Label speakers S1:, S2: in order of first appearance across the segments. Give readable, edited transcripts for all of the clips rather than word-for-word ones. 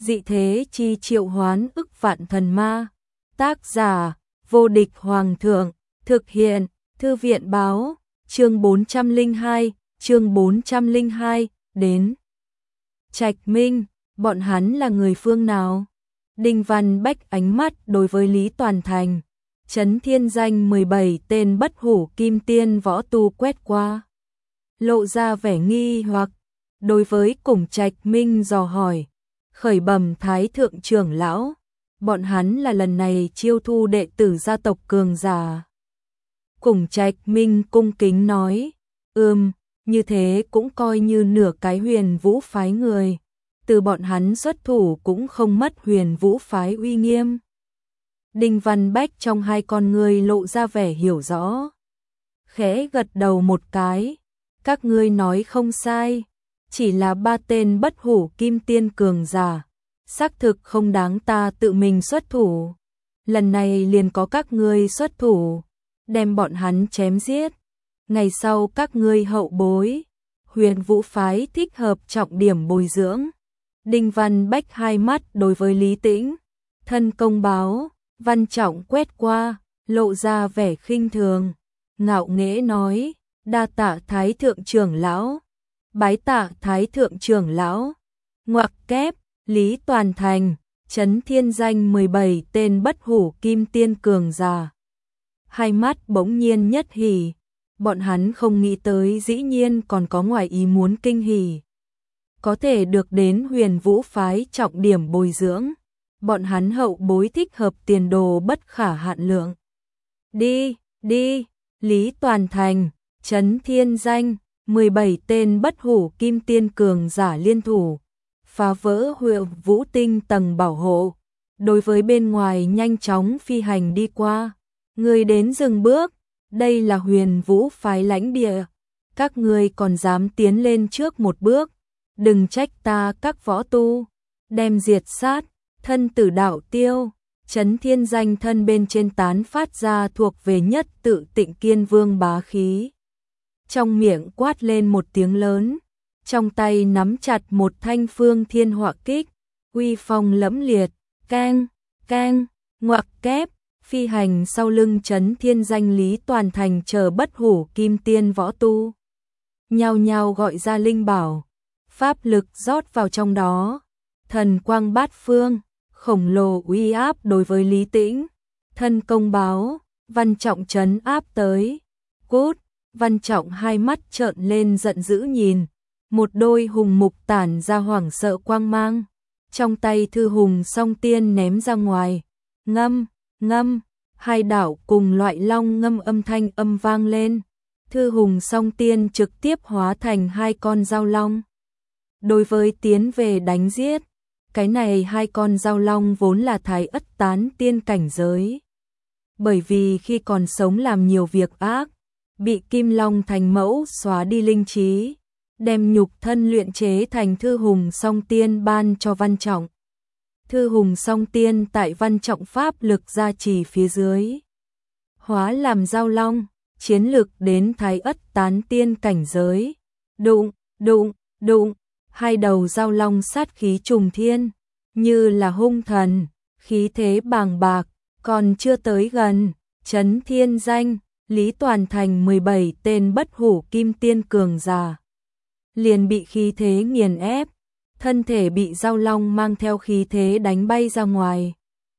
S1: dị thế chi triệu hoán ức vạn thần ma. Tác giả, vô địch hoàng thượng, thực hiện, thư viện báo, chương 402, đến. Trạch Minh, bọn hắn là người phương nào? Đinh Văn Bách ánh mắt đối với Lý Toàn Thành, Trấn Thiên Danh 17 tên bất hủ kim tiên võ tu quét qua. Lộ ra vẻ nghi hoặc, đối với Cùng Trạch Minh dò hỏi, khởi bẩm Thái Thượng trưởng lão, bọn hắn là lần này chiêu thu đệ tử gia tộc cường giả. Cùng Trạch Minh cung kính nói, như thế cũng coi như nửa cái Huyền Vũ phái người, từ bọn hắn xuất thủ cũng không mất Huyền Vũ phái uy nghiêm. Đinh Văn Bách trong hai con người lộ ra vẻ hiểu rõ, khẽ gật đầu một cái, các ngươi nói không sai, chỉ là 3 tên bất hủ kim tiên cường giả, xác thực không đáng ta tự mình xuất thủ. Lần này liền có các ngươi xuất thủ, đem bọn hắn chém giết. Ngày sau các ngươi hậu bối, Huyền Vũ phái thích hợp trọng điểm bồi dưỡng. Đinh Văn Bách hai mắt đối với Lý Tĩnh, thân công báo, văn trọng quét qua, lộ ra vẻ khinh thường, ngạo nghễ nói, đa tạ Thái Thượng trưởng lão, bái tạ Thái Thượng trưởng lão. Ngoặc kép, Lý Toàn Thành, Trấn Thiên Danh 17 tên bất hủ kim tiên cường giả. Hai mắt bỗng nhiên nhất hỉ, bọn hắn không nghĩ tới dĩ nhiên còn có ngoài ý muốn kinh hỉ. Có thể được đến Huyền Vũ phái trọng điểm bồi dưỡng, bọn hắn hậu bối thích hợp tiền đồ bất khả hạn lượng. Đi, Lý Toàn Thành, Trấn Thiên Danh, 17 tên bất hủ kim tiên cường giả liên thủ, phá vỡ Huyền Vũ tinh tầng bảo hộ, đối với bên ngoài nhanh chóng phi hành đi qua. Người đến dừng bước, đây là Huyền Vũ phái lãnh địa, các ngươi còn dám tiến lên trước một bước, đừng trách ta các võ tu, đem diệt sát, thân tử đạo tiêu. Trấn Thiên Danh thân bên trên tán phát ra thuộc về nhất tự Tịnh Kiên Vương bá khí. Trong miệng quát lên một tiếng lớn, trong tay nắm chặt một thanh Phương Thiên Họa kích, uy phong lẫm liệt, keng, ngoặc kép, phi hành sau lưng Trấn Thiên Danh. Lý Toàn Thành chờ bất hủ kim tiên võ tu, nhao nhao gọi ra linh bảo, pháp lực rót vào trong đó, thần quang bát phương, khổng lồ uy áp đối với Lý Tĩnh, thân công báo, văn trọng trấn áp tới. Cút, văn trọng hai mắt trợn lên giận dữ nhìn, một đôi hùng mục tản ra hoảng sợ quang mang, trong tay thư hùng song tiên ném ra ngoài, ngâm, hai đạo cùng loại long ngâm âm thanh vang lên, thư hùng song tiên trực tiếp hóa thành hai con dao long. Đối với tiến về đánh giết, cái này hai con dao long vốn là thái ất tán tiên cảnh giới. Bởi vì khi còn sống làm nhiều việc ác, bị Kim Long Thành Mẫu xóa đi linh trí, đem nhục thân luyện chế thành thư hùng song tiên ban cho văn trọng. Thư hùng song tiên tại văn trọng pháp lực gia trì phía dưới, hóa làm dao long, chiến lực đến thái ất tán tiên cảnh giới. Đụng, hai đầu dao long sát khí trùng thiên, như là hung thần, khí thế bàng bạc, còn chưa tới gần, Trấn Thiên Danh, Lý Toàn Thành 17 tên bất hủ kim tiên cường giả, liền bị khí thế nghiền ép, thân thể bị dao long mang theo khí thế đánh bay ra ngoài.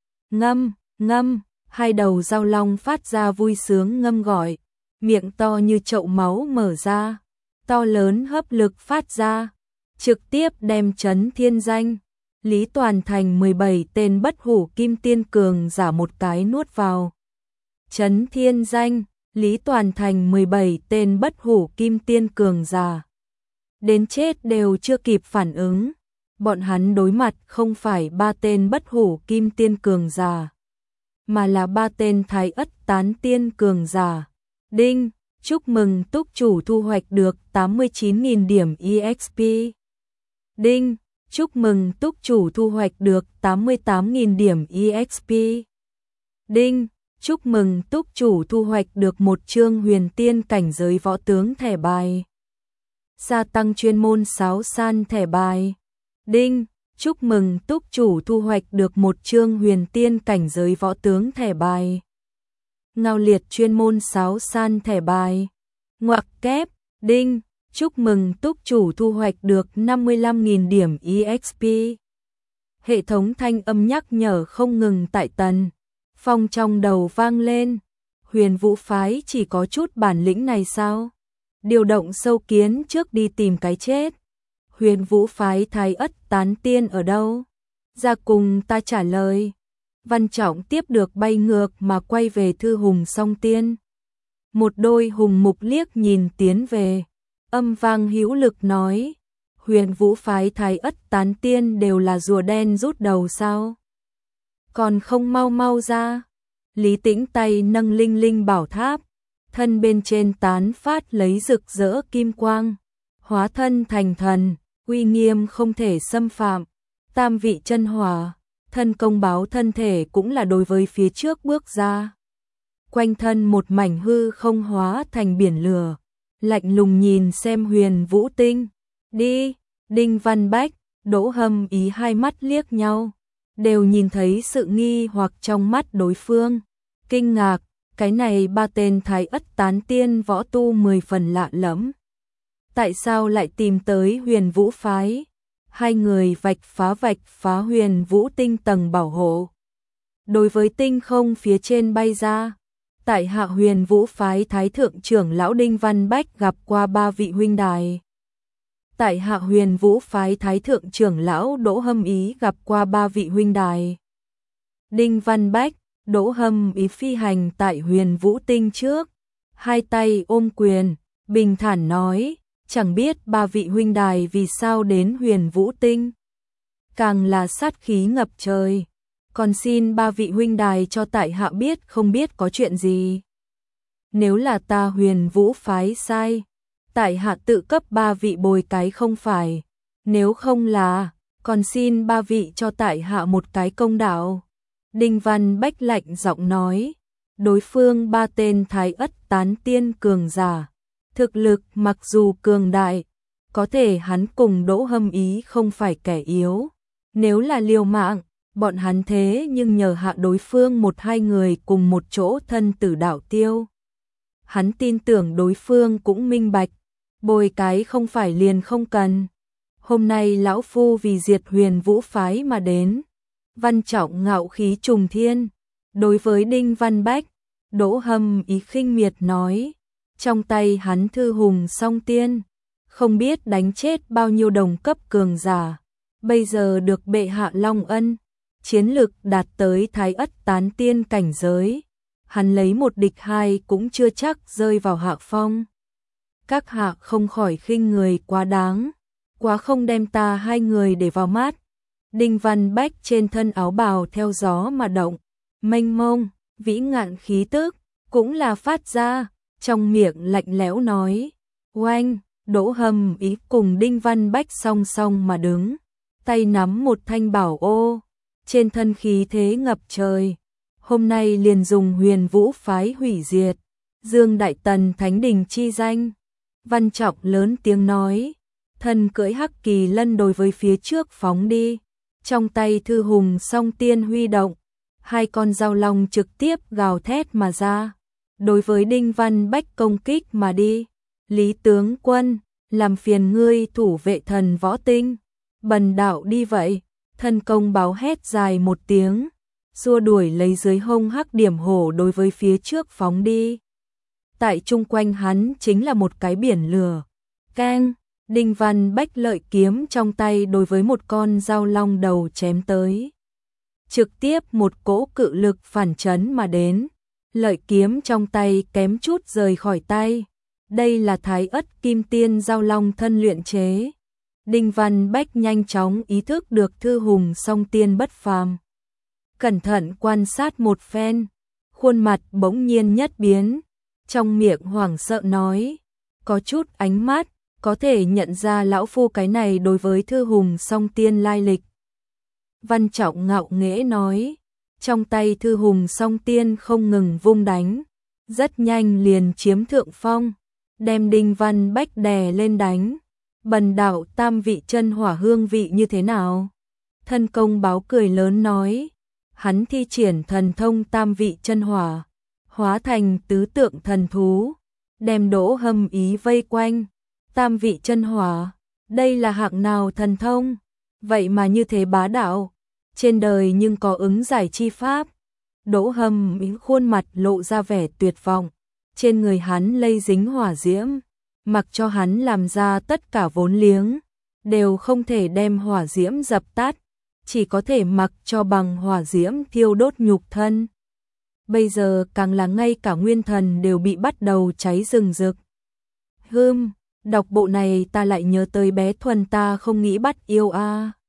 S1: Ngâm, hai đầu dao long phát ra vui sướng ngâm gọi, miệng to như chậu máu mở ra, to lớn hấp lực phát ra, trực tiếp đem Trấn Thiên Danh, Lý Toàn Thành 17 tên bất hủ kim tiên cường giả một cái nuốt vào. Trấn Thiên Danh, Lý Toàn Thành 17 tên bất hủ kim tiên cường giả, đến chết đều chưa kịp phản ứng. Bọn hắn đối mặt không phải 3 tên bất hủ kim tiên cường giả, mà là 3 tên thái ất tán tiên cường giả. Đinh, chúc mừng túc chủ thu hoạch được 89.000 điểm EXP. Đinh, chúc mừng túc chủ thu hoạch được 88.000 điểm EXP. Đinh, chúc mừng túc chủ thu hoạch được một chương huyền tiên cảnh giới võ tướng thẻ bài. Gia tăng chuyên môn sáo san thẻ bài. Đinh, chúc mừng túc chủ thu hoạch được một chương huyền tiên cảnh giới võ tướng thẻ bài. Ngao liệt chuyên môn sáo san thẻ bài. Ngoặc kép, đinh, chúc mừng túc chủ thu hoạch được 55.000 điểm EXP. Hệ thống thanh âm nhắc nhở không ngừng tại Tần Phong trong đầu vang lên. Huyền Vũ phái chỉ có chút bản lĩnh này sao? Điều động sâu kiến trước đi tìm cái chết. Huyền Vũ phái Thái Ất tán tiên ở đâu? Ra cùng ta trả lời. Văn Trọng tiếp được bay ngược mà quay về Thư Hùng Song Tiên. Một đôi hùng mục liếc nhìn tiến về. Âm vang hữu lực nói. Huyền Vũ phái Thái Ất tán tiên đều là rùa đen rút đầu sao? Còn không mau mau ra. Lý Tĩnh tay nâng linh linh bảo tháp. Thân bên trên tán phát lấy rực rỡ kim quang. Hóa thân thành thần, uy nghiêm không thể xâm phạm. Tam vị chân hỏa, thân công báo thân thể cũng là đối với phía trước bước ra. Quanh thân một mảnh hư không hóa thành biển lửa. Lạnh lùng nhìn xem Huyền Vũ Tinh. Đi, Đinh Văn Bách, Đỗ Hâm Ý hai mắt liếc nhau. Đều nhìn thấy sự nghi hoặc trong mắt đối phương. Kinh ngạc, cái này ba tên Thái Ất tán tiên võ tu 10 phần lạ lẫm. Tại sao lại tìm tới Huyền Vũ phái? Hai người vạch phá Huyền Vũ Tinh tầng bảo hộ. Đối với tinh không phía trên bay ra. Tại hạ Huyền Vũ phái Thái thượng trưởng lão Đinh Văn Bách gặp qua ba vị huynh đài. Tại hạ Huyền Vũ phái Thái thượng trưởng lão Đỗ Hâm Ý gặp qua ba vị huynh đài. Đinh Văn Bách, Đỗ Hâm Ý phi hành tại Huyền Vũ Tinh trước, hai tay ôm quyền, bình thản nói, chẳng biết ba vị huynh đài vì sao đến Huyền Vũ Tinh. Càng là sát khí ngập trời, còn xin ba vị huynh đài cho tại hạ biết không biết có chuyện gì. Nếu là ta Huyền Vũ phái sai, tại hạ tự cấp ba vị bồi cái không phải, nếu không là, còn xin ba vị cho tại hạ một cái công đạo. Đinh Văn Bách lạnh giọng nói, đối phương ba tên Thái Ất tán tiên cường giả, thực lực mặc dù cường đại, có thể hắn cùng Đỗ Hâm Ý không phải kẻ yếu, nếu là liều mạng, bọn hắn thế nhưng nhờ hạ đối phương một hai người cùng một chỗ thân tử đạo tiêu. Hắn tin tưởng đối phương cũng minh bạch, bồi cái không phải liền không cần. Hôm nay lão phu vì diệt Huyền Vũ phái mà đến. Văn Trọng ngạo khí trùng thiên, đối với Đinh Văn Bách, Đỗ Hâm Ý khinh miệt nói, trong tay hắn Thư Hùng Song Tiên, không biết đánh chết bao nhiêu đồng cấp cường giả, bây giờ được bệ hạ long ân, chiến lực đạt tới Thái Ất tán tiên cảnh giới, hắn lấy một địch hai cũng chưa chắc rơi vào hạ phong. Các hạ không khỏi khinh người quá đáng, quá không đem ta hai người để vào mắt. Đinh Văn Bách trên thân áo bào theo gió mà động, mênh mông, vĩ ngạn khí tức, cũng là phát ra, trong miệng lạnh lẽo nói, oanh, Đỗ Hâm Ý cùng Đinh Văn Bách song song mà đứng, tay nắm một thanh bảo ô, trên thân khí thế ngập trời, hôm nay liền dùng Huyền Vũ phái hủy diệt, Dương Đại Tần Thánh Đình chi danh. Văn Trọng lớn tiếng nói, thân cưỡi hắc kỳ lân đối với phía trước phóng đi. Trong tay Thư Hùng Song Tiên huy động, hai con dao long trực tiếp gào thét mà ra, đối với Đinh Văn Bách công kích mà đi. Lý tướng quân, làm phiền ngươi thủ vệ thần võ tinh, bần đạo đi vậy. Thân công báo hét dài một tiếng, xua đuổi lấy dưới hông hắc điểm hổ đối với phía trước phóng đi. Tại chung quanh hắn chính là một cái biển lửa. Keng! Đinh Văn Bách lợi kiếm trong tay đối với một con dao long đầu chém tới. Trực tiếp một cỗ cự lực phản chấn mà đến. Lợi kiếm trong tay kém chút rời khỏi tay. Đây là Thái Ất Kim Tiên dao long thân luyện chế. Đinh Văn Bách nhanh chóng ý thức được Thư Hùng Song Tiên bất phàm. Cẩn thận quan sát một phen, khuôn mặt bỗng nhiên nhất biến, trong miệng hoảng sợ nói, có chút ánh mắt, có thể nhận ra lão phu cái này đối với Thư Hùng Song Tiên lai lịch. Văn Trọng ngạo nghễ nói, trong tay Thư Hùng Song Tiên không ngừng vung đánh, rất nhanh liền chiếm thượng phong, đem Đinh Văn Bách đè lên đánh. Bần đạo tam vị chân hỏa hương vị như thế nào? Thân công báo cười lớn nói, hắn thi triển thần thông tam vị chân hỏa, hóa thành tứ tượng thần thú, đem Đỗ Hâm Ý vây quanh. Tam vị chân hỏa, đây là hạng nào thần thông? Vậy mà như thế bá đạo, trên đời nhưng có ứng giải chi pháp. Đỗ Hâm Ý khuôn mặt lộ ra vẻ tuyệt vọng, trên người hắn lây dính hỏa diễm, mặc cho hắn làm ra tất cả vốn liếng, đều không thể đem hỏa diễm dập tắt, chỉ có thể mặc cho bằng hỏa diễm thiêu đốt nhục thân. Bây giờ càng là ngay cả nguyên thần đều bị bắt đầu cháy rừng rực. Đọc bộ này ta lại nhớ tới bé Thuần ta không nghĩ bắt yêu a.